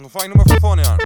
fang ich nochmal von vorne an.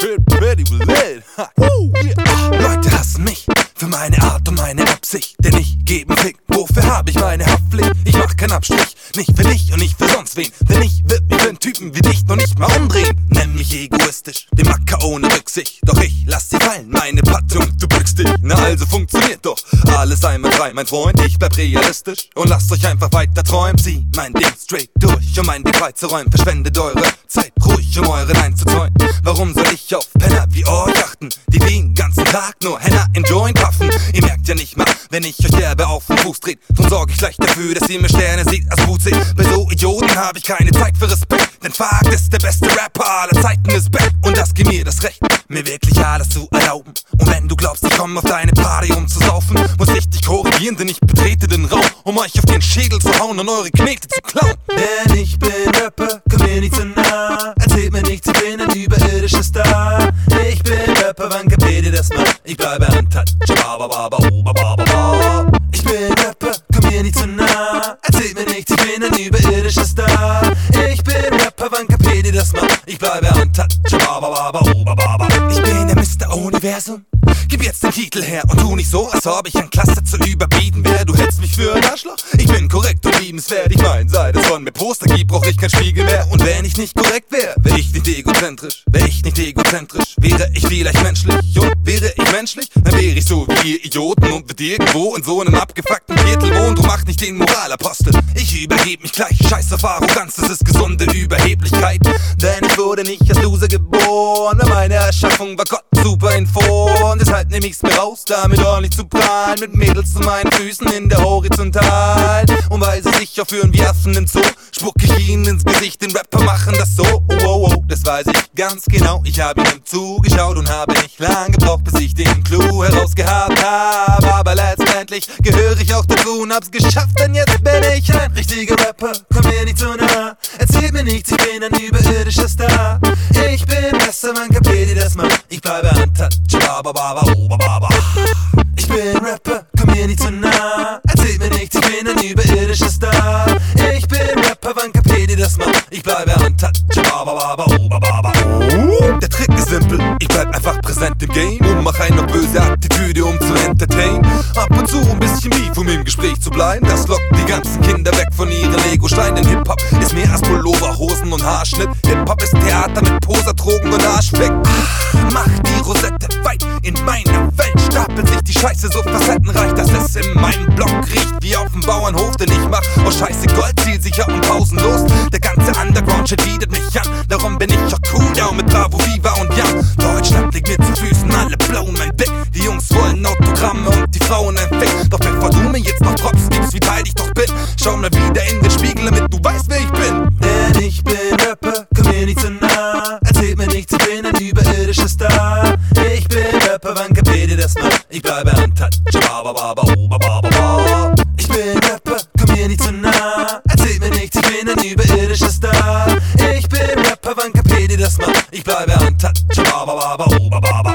Leute hassen mich für meine Art und meine Absicht, denn ich gebe 'n Fick, wofür hab ich meine Haftpflicht? Ich mach keinen Abstrich, nicht für dich und nicht für sonst wen, denn ich würd mich für 'n Typen wie dich noch nicht mal umdrehen. Nenn mich egoistisch, den Macker ohne Rücksicht, doch ich lass sie fallen, meine Patte und du bückst dich. Na also funktioniert doch alles einmal frei, mein Freund, ich bleib realistisch und lasst euch einfach weiter träumen. Zieh mein Ding straight durch, um mein Weg freizuräumen, verschwendet eure Zeit ruhig, um euren einzuzäunen. Warum soll ich auf Penner wie euch achten, die den ganzen Tag nur Henna in Joint puffen? Ihr merkt ja nicht mal, wenn ich euch derbe auf den Fuß dreht, drum sorg ich gleich dafür, dass ihr mir Sterne seht als gut seht. Bei so Idioten hab ich keine Zeit für Respekt, denn Fakt ist, der beste Rapper aller Zeiten ist back. Und das gibt mir das Recht, mir wirklich alles zu erlauben. Und wenn du glaubst, ich komm auf deine Party, um zu saufen, muss ich dich korrigieren, denn ich betrete den Raum, um euch auf den Schädel zu hauen und eure Knete zu klauen. Denn ich bin Rapper, komm mir nicht zu nah, erzählt mir nichts, ich bin ein überirdischer Star. Ich bin Rapper, wann kapiert ihr das mal? Ich bleibe untouched. Ich bin Rapper, komm mir nicht zu nah, erzählt mir nichts, ich bin ein überirdischer Star. Ich bin Rapper, wann kapiert ihr das mal? Ich bleibe untouched. Ich bin der Mr. Universum, gib jetzt den Titel her und tu nicht so, als ob ich ein Cluster zu überbieten wär. Du hältst mich für ein Arschloch, ich bin korrekt und liebenswert. Ich mein, seit es von mir Poster gibt, brauch ich kein Spiegel mehr. Und wenn ich nicht korrekt wär ich nicht egozentrisch. Wär ich nicht egozentrisch, wäre ich vielleicht menschlich. Und wäre ich menschlich, dann wäre ich so wie ihr Idioten und würd irgendwo in so einem abgefuckten Viertel wohnen. Du mach nicht den Moralapostel, ich übergeb mich gleich. Scheiß auf Arroganz, das ist gesunde Überheblichkeit. Denn ich wurde nicht als Loser geboren, meine Erschaffung war Gott super info. Und deshalb nehm ich's mir raus, damit ordentlich zu prahlen, mit Mädels zu meinen Füßen in der Horizontal. Und weil sie sich aufführen wie Affen im Zoo, spuck ich ihnen ins Gesicht, den Rapper machen das so. Das weiß ich ganz genau, ich hab ihnen zugeschaut und habe nicht lang gebraucht, bis ich den Clou herausgehabt hab. Aber letztendlich gehöre ich auch dazu und hab's geschafft, denn jetzt bin ich ein richtiger Rapper. Komm mir nicht zu nah, erzählt mir nichts, ich bin ein überirdischer Star. Ich bin besser, man kapiert ihr das mal? Ich bleibe untouched. Ich bin Rapper, komm mir nicht zu nah, erzählt mir nichts, ich bin ein überirdischer Star. Ich bin Rapper, wann kapiert ihr das mal? Ich bleibe untouched. Der Trick ist simpel, ich bleib einfach präsent im Game und mach eine böse Attitüde, um zu entertain. Ab und zu ein bisschen Beef, um im Gespräch zu bleiben. Das lockt die ganzen Kinder weg von ihren Lego-Steinen. Hip-Hop ist mehr als Pullover, Hosen und Haarschnitt. Hip-Hop ist Theater mit Poser, Drogen und Arschfleck. Mach die Rosette weit, in meiner Welt stapelt sich die Scheiße so facettenreich, dass es in meinem Block riecht wie auf dem Bauernhof. Denn ich mach aus Scheiße Gold, zielsicher und pausenlos. Der ganze Underground-Shit bietet mich an, darum bin ich auch cool, down mit Bravo, Viva und Young. Deutschland liegt mir zu Füßen, alle blauen mein Blick. Die Jungs wollen Autogramme und die Frauen ein Fick. Doch bevor du mir jetzt noch Props gibst, wie teil ich doch bin, schau mal wieder in den Spiegel, damit du weißt, wer ich bin. Denn ich bin Rapper, komm mir nicht zu nah, erzählt mir nichts, ich bin ein überirdischer Star. Ich bin Rapper, wann kapiert ihr das mal? Ich bleibe untouched. Ich bin Rapper, komm mir nicht zu nah, erzählt mir nichts, ich bin ein überirdischer Star. Ich bin Rapper, wann kapiert ihr das mal? Ich bleibe untouched.